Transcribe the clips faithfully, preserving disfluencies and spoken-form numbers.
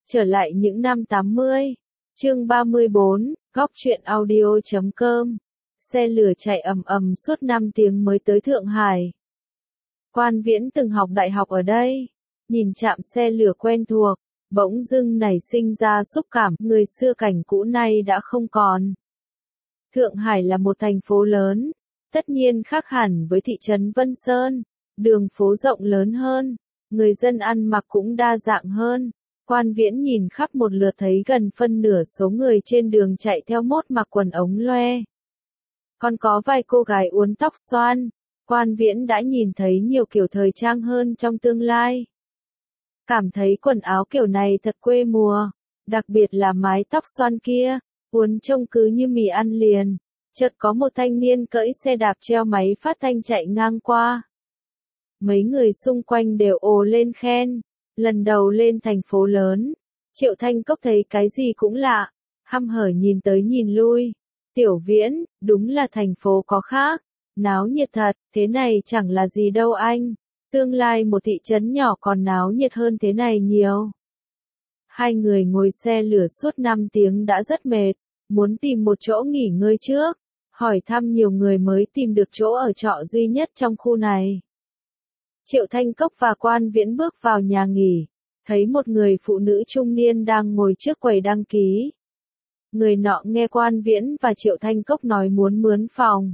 Trở lại những năm tám mươi. Chương ba mươi bốn, góc truyện audio chấm com. Xe lửa chạy ầm ầm suốt năm tiếng mới tới Thượng Hải. Quan Viễn từng học đại học ở đây, nhìn trạm xe lửa quen thuộc, bỗng dưng nảy sinh ra xúc cảm, người xưa cảnh cũ nay đã không còn. Thượng Hải là một thành phố lớn, tất nhiên khác hẳn với thị trấn Vân Sơn, đường phố rộng lớn hơn, người dân ăn mặc cũng đa dạng hơn. Quan Viễn nhìn khắp một lượt thấy gần phân nửa số người trên đường chạy theo mốt mặc quần ống loe. Còn có vài cô gái uốn tóc xoăn. Quan Viễn đã nhìn thấy nhiều kiểu thời trang hơn trong tương lai. Cảm thấy quần áo kiểu này thật quê mùa, đặc biệt là mái tóc xoăn kia, uốn trông cứ như mì ăn liền. Chợt có một thanh niên cưỡi xe đạp treo máy phát thanh chạy ngang qua. Mấy người xung quanh đều ồ lên khen. Lần đầu lên thành phố lớn, Triệu Thanh Cốc thấy cái gì cũng lạ, hăm hở nhìn tới nhìn lui. Tiểu Viễn, đúng là thành phố có khác, náo nhiệt thật, thế này chẳng là gì đâu anh. Tương lai một thị trấn nhỏ còn náo nhiệt hơn thế này nhiều. Hai người ngồi xe lửa suốt năm tiếng đã rất mệt, muốn tìm một chỗ nghỉ ngơi trước, hỏi thăm nhiều người mới tìm được chỗ ở trọ duy nhất trong khu này. Triệu Thanh Cốc và Quan Viễn bước vào nhà nghỉ, thấy một người phụ nữ trung niên đang ngồi trước quầy đăng ký. Người nọ nghe Quan Viễn và Triệu Thanh Cốc nói muốn mướn phòng.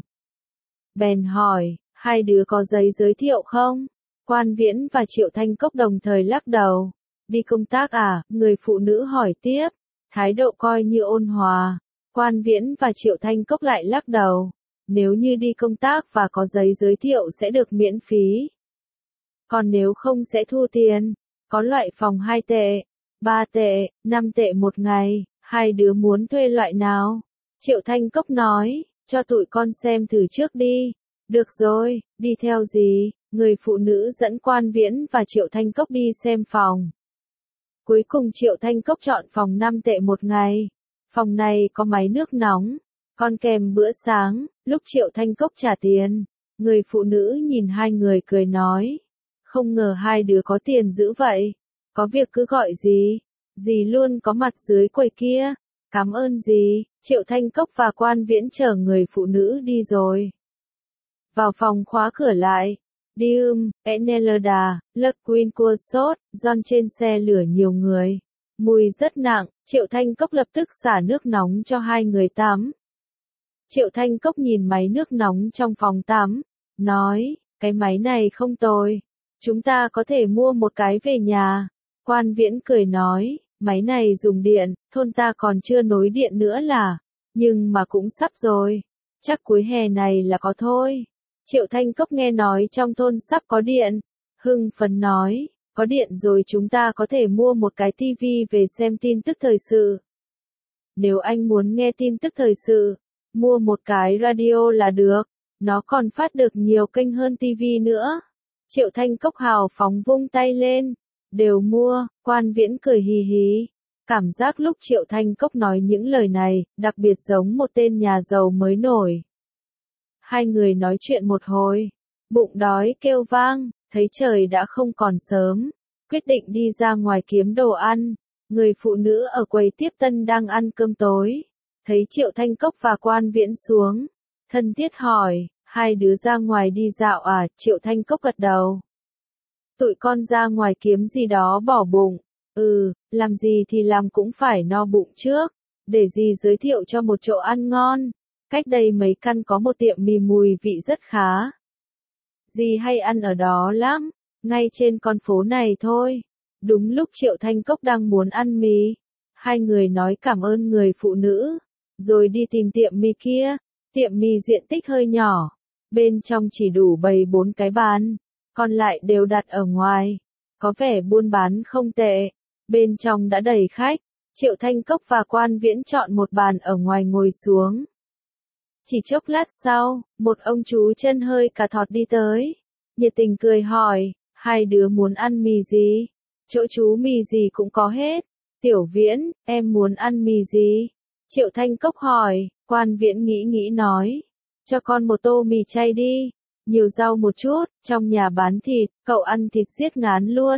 Bèn hỏi, hai đứa có giấy giới thiệu không? Quan Viễn và Triệu Thanh Cốc đồng thời lắc đầu. Đi công tác à? Người phụ nữ hỏi tiếp, thái độ coi như ôn hòa. Quan Viễn và Triệu Thanh Cốc lại lắc đầu. Nếu như đi công tác và có giấy giới thiệu sẽ được miễn phí. Còn nếu không sẽ thu tiền, có loại phòng hai tệ, ba tệ, năm tệ một ngày, hai đứa muốn thuê loại nào? Triệu Thanh Cốc nói, cho tụi con xem thử trước đi. Được rồi, đi theo gì? Người phụ nữ dẫn Quan Viễn và Triệu Thanh Cốc đi xem phòng. Cuối cùng Triệu Thanh Cốc chọn phòng năm tệ một ngày. Phòng này có máy nước nóng, còn kèm bữa sáng. Lúc Triệu Thanh Cốc trả tiền, người phụ nữ nhìn hai người cười nói. Không ngờ hai đứa có tiền dữ vậy. Có việc cứ gọi gì. Dì luôn có mặt dưới quầy kia. Cảm ơn dì. Triệu Thanh Cốc và Quan Viễn chở người phụ nữ đi rồi. Vào phòng khóa cửa lại. Dium, Enelda, Luck Queen cua sốt, John trên xe lửa nhiều người. Mùi rất nặng, Triệu Thanh Cốc lập tức xả nước nóng cho hai người tắm. Triệu Thanh Cốc nhìn máy nước nóng trong phòng tắm. Nói, cái máy này không tồi. Chúng ta có thể mua một cái về nhà. Quan Viễn cười nói, máy này dùng điện, thôn ta còn chưa nối điện nữa là, nhưng mà cũng sắp rồi. Chắc cuối hè này là có thôi. Triệu Thanh Cốc nghe nói trong thôn sắp có điện. Hưng phấn nói, có điện rồi chúng ta có thể mua một cái tivi về xem tin tức thời sự. Nếu anh muốn nghe tin tức thời sự, mua một cái radio là được. Nó còn phát được nhiều kênh hơn tivi nữa. Triệu Thanh Cốc hào phóng vung tay lên. Đều mua, Quan Viễn cười hì hí. Cảm giác lúc Triệu Thanh Cốc nói những lời này, đặc biệt giống một tên nhà giàu mới nổi. Hai người nói chuyện một hồi. Bụng đói kêu vang, thấy trời đã không còn sớm. Quyết định đi ra ngoài kiếm đồ ăn. Người phụ nữ ở quầy tiếp tân đang ăn cơm tối. Thấy Triệu Thanh Cốc và Quan Viễn xuống. Thân thiết hỏi. Hai đứa ra ngoài đi dạo à? Triệu Thanh Cốc gật đầu. Tụi con ra ngoài kiếm gì đó bỏ bụng. Ừ, làm gì thì làm cũng phải no bụng trước. Để dì giới thiệu cho một chỗ ăn ngon. Cách đây mấy căn có một tiệm mì mùi vị rất khá. Dì hay ăn ở đó lắm. Ngay trên con phố này thôi. Đúng lúc Triệu Thanh Cốc đang muốn ăn mì. Hai người nói cảm ơn người phụ nữ. Rồi đi tìm tiệm mì kia. Tiệm mì diện tích hơi nhỏ. Bên trong chỉ đủ bày bốn cái bàn, còn lại đều đặt ở ngoài. Có vẻ buôn bán không tệ. Bên trong đã đầy khách. Triệu Thanh Cốc và Quan Viễn chọn một bàn ở ngoài ngồi xuống. Chỉ chốc lát sau, một ông chú chân hơi cà thọt đi tới. Nhiệt tình cười hỏi, hai đứa muốn ăn mì gì? Chỗ chú mì gì cũng có hết. Tiểu Viễn, em muốn ăn mì gì? Triệu Thanh Cốc hỏi. Quan Viễn nghĩ nghĩ nói. Cho con một tô mì chay đi. Nhiều rau một chút, trong nhà bán thịt, cậu ăn thịt giết ngán luôn.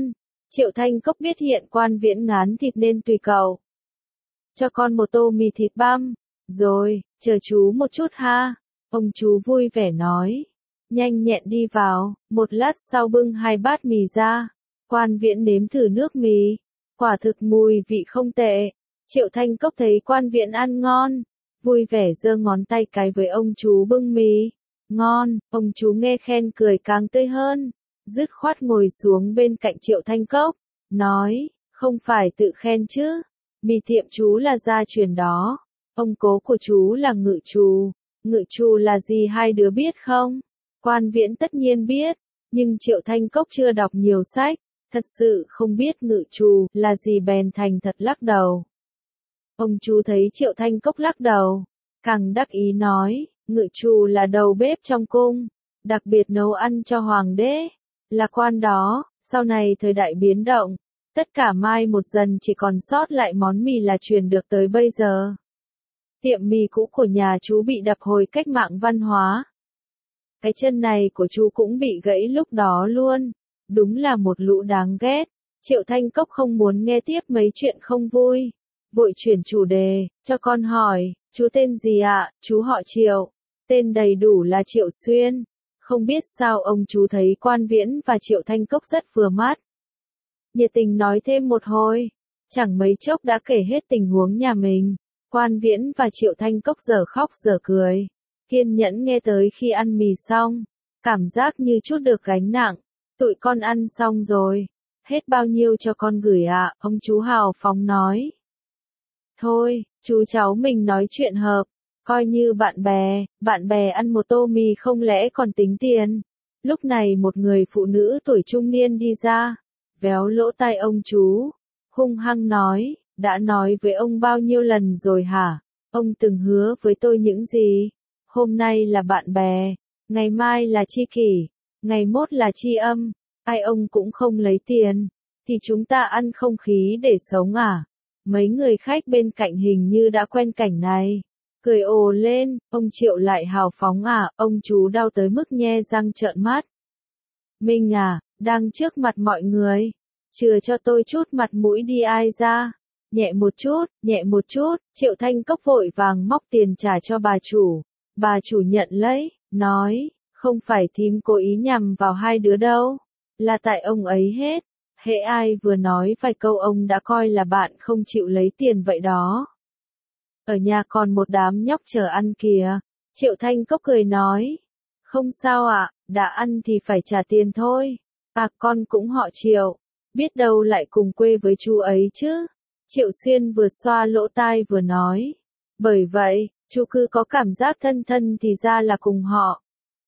Triệu Thanh Cốc biết hiện Quan Viễn ngán thịt nên tùy cậu. Cho con một tô mì thịt băm. Rồi, chờ chú một chút ha. Ông chú vui vẻ nói. Nhanh nhẹn đi vào, một lát sau bưng hai bát mì ra. Quan Viễn nếm thử nước mì. Quả thực mùi vị không tệ. Triệu Thanh Cốc thấy Quan Viễn ăn ngon. Vui vẻ giơ ngón tay cái với ông chú bưng mì. Ngon, ông chú nghe khen cười càng tươi hơn. Dứt khoát ngồi xuống bên cạnh Triệu Thanh Cốc. Nói, không phải tự khen chứ. Mì tiệm chú là gia truyền đó. Ông cố của chú là Ngự Trù. Ngự Trù là gì hai đứa biết không? Quan Viễn tất nhiên biết. Nhưng Triệu Thanh Cốc chưa đọc nhiều sách. Thật sự không biết Ngự Trù là gì bèn thành thật lắc đầu. Ông chú thấy Triệu Thanh Cốc lắc đầu. Càng đắc ý nói, Ngự Trù là đầu bếp trong cung. Đặc biệt nấu ăn cho hoàng đế. Là quan đó, sau này thời đại biến động. Tất cả mai một dần chỉ còn sót lại món mì là truyền được tới bây giờ. Tiệm mì cũ của nhà chú bị đập hồi cách mạng văn hóa. Cái chân này của chú cũng bị gãy lúc đó luôn. Đúng là một lũ đáng ghét. Triệu Thanh Cốc không muốn nghe tiếp mấy chuyện không vui. Vội chuyển chủ đề, cho con hỏi, chú tên gì ạ? Chú họ Triệu. Tên đầy đủ là Triệu Xuyên. Không biết sao ông chú thấy Quan Viễn và Triệu Thanh Cốc rất vừa mắt. Nhiệt tình nói thêm một hồi. Chẳng mấy chốc đã kể hết tình huống nhà mình. Quan Viễn và Triệu Thanh Cốc giờ khóc giờ cười. Kiên nhẫn nghe tới khi ăn mì xong. Cảm giác như chút được gánh nặng. Tụi con ăn xong rồi. Hết bao nhiêu cho con gửi ạ? À? Ông chú hào phóng nói. Thôi, chú cháu mình nói chuyện hợp. Coi như bạn bè, bạn bè ăn một tô mì không lẽ còn tính tiền. Lúc này một người phụ nữ tuổi trung niên đi ra. Véo lỗ tai ông chú. Hung hăng nói, đã nói với ông bao nhiêu lần rồi hả? Ông từng hứa với tôi những gì? Hôm nay là bạn bè, ngày mai là tri kỷ, ngày mốt là tri âm, ai ông cũng không lấy tiền, thì chúng ta ăn không khí để sống à? Mấy người khách bên cạnh hình như đã quen cảnh này, cười ồ lên, ông Triệu lại hào phóng à, ông chú đau tới mức nhe răng trợn mắt. Minh à, đang trước mặt mọi người, chừa cho tôi chút mặt mũi đi ai ra. Nhẹ một chút, nhẹ một chút, Triệu Thanh Cốc vội vàng móc tiền trả cho bà chủ. Bà chủ nhận lấy, nói, không phải thím cố ý nhằm vào hai đứa đâu, là tại ông ấy hết. Hễ ai vừa nói vài câu ông đã coi là bạn không chịu lấy tiền vậy đó. Ở nhà còn một đám nhóc chờ ăn kìa. Triệu Thanh Cốc cười nói, không sao ạ, à, đã ăn thì phải trả tiền thôi. À con cũng họ Triệu, biết đâu lại cùng quê với chú ấy chứ. Triệu Xuyên vừa xoa lỗ tai vừa nói. Bởi vậy, chú cứ có cảm giác thân thân thì ra là cùng họ.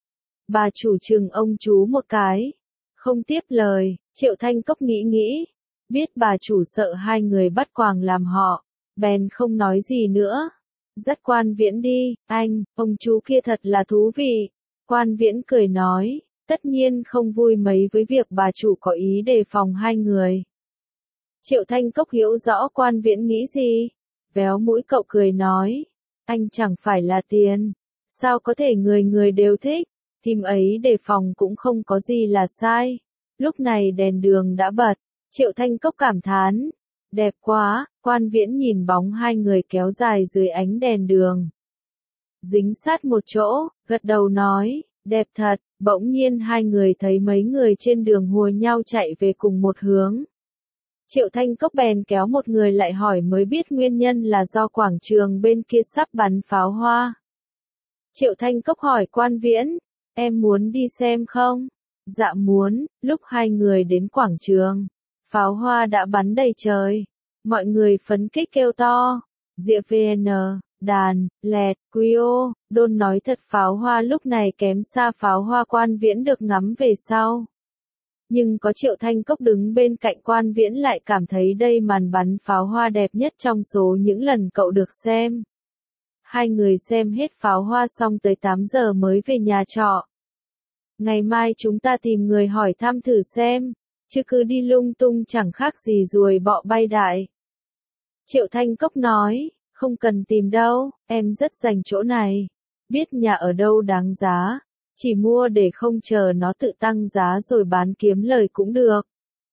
Bà chủ trừng ông chú một cái. Không tiếp lời, Triệu Thanh Cốc nghĩ nghĩ. Biết bà chủ sợ hai người bắt quàng làm họ. Bèn không nói gì nữa. Dắt Quan Viễn đi, anh, ông chú kia thật là thú vị. Quan Viễn cười nói, tất nhiên không vui mấy với việc bà chủ có ý đề phòng hai người. Triệu Thanh Cốc hiểu rõ Quan Viễn nghĩ gì. Véo mũi cậu cười nói. Anh chẳng phải là tiền. Sao có thể người người đều thích. Thím ấy đề phòng cũng không có gì là sai. Lúc này đèn đường đã bật. Triệu Thanh Cốc cảm thán. Đẹp quá. Quan Viễn nhìn bóng hai người kéo dài dưới ánh đèn đường. Dính sát một chỗ, gật đầu nói. Đẹp thật. Bỗng nhiên hai người thấy mấy người trên đường hùa nhau chạy về cùng một hướng. Triệu Thanh Cốc bèn kéo một người lại hỏi mới biết nguyên nhân là do quảng trường bên kia sắp bắn pháo hoa. Triệu Thanh Cốc hỏi Quan Viễn, em muốn đi xem không? Dạ muốn. Lúc hai người đến quảng trường, pháo hoa đã bắn đầy trời. Mọi người phấn khích kêu to. Diệp vê en, đàn, lẹt, quy ô, đôn nói thật pháo hoa lúc này kém xa pháo hoa Quan Viễn được ngắm về sau. Nhưng có Triệu Thanh Cốc đứng bên cạnh Quan Viễn lại cảm thấy đây màn bắn pháo hoa đẹp nhất trong số những lần cậu được xem. Hai người xem hết pháo hoa xong tới tám giờ mới về nhà trọ. Ngày mai chúng ta tìm người hỏi thăm thử xem, chứ cứ đi lung tung chẳng khác gì ruồi bọ bay đại. Triệu Thanh Cốc nói, không cần tìm đâu, em rất dành chỗ này. Biết nhà ở đâu đáng giá. Chỉ mua để không chờ nó tự tăng giá rồi bán kiếm lời cũng được.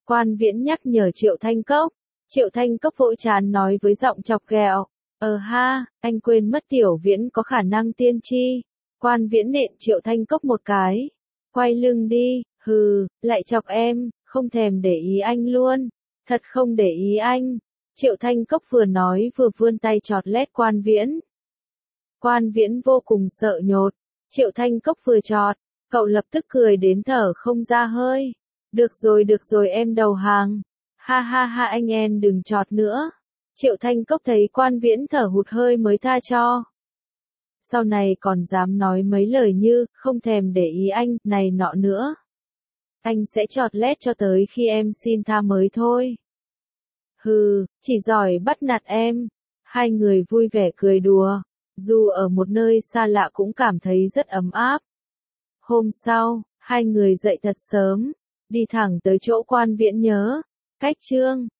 Quan Viễn nhắc nhở Triệu Thanh Cốc. Triệu Thanh Cốc vỗ trán nói với giọng chọc ghẹo. Ờ ha, anh quên mất Tiểu Viễn có khả năng tiên tri. Quan Viễn nện Triệu Thanh Cốc một cái. Quay lưng đi, hừ, lại chọc em, không thèm để ý anh luôn. Thật không để ý anh. Triệu Thanh Cốc vừa nói vừa vươn tay chọt lét Quan Viễn. Quan Viễn vô cùng sợ nhột. Triệu Thanh Cốc vừa chọt, cậu lập tức cười đến thở không ra hơi. Được rồi được rồi em đầu hàng. Ha ha ha anh em đừng chọt nữa. Triệu Thanh Cốc thấy Quan Viễn thở hụt hơi mới tha cho. Sau này còn dám nói mấy lời như, không thèm để ý anh, này nọ nữa. Anh sẽ chọt lét cho tới khi em xin tha mới thôi. Hừ, chỉ giỏi bắt nạt em. Hai người vui vẻ cười đùa. Dù ở một nơi xa lạ cũng cảm thấy rất ấm áp. Hôm sau, hai người dậy thật sớm, đi thẳng tới chỗ Quan Viễn nhớ. Cách chương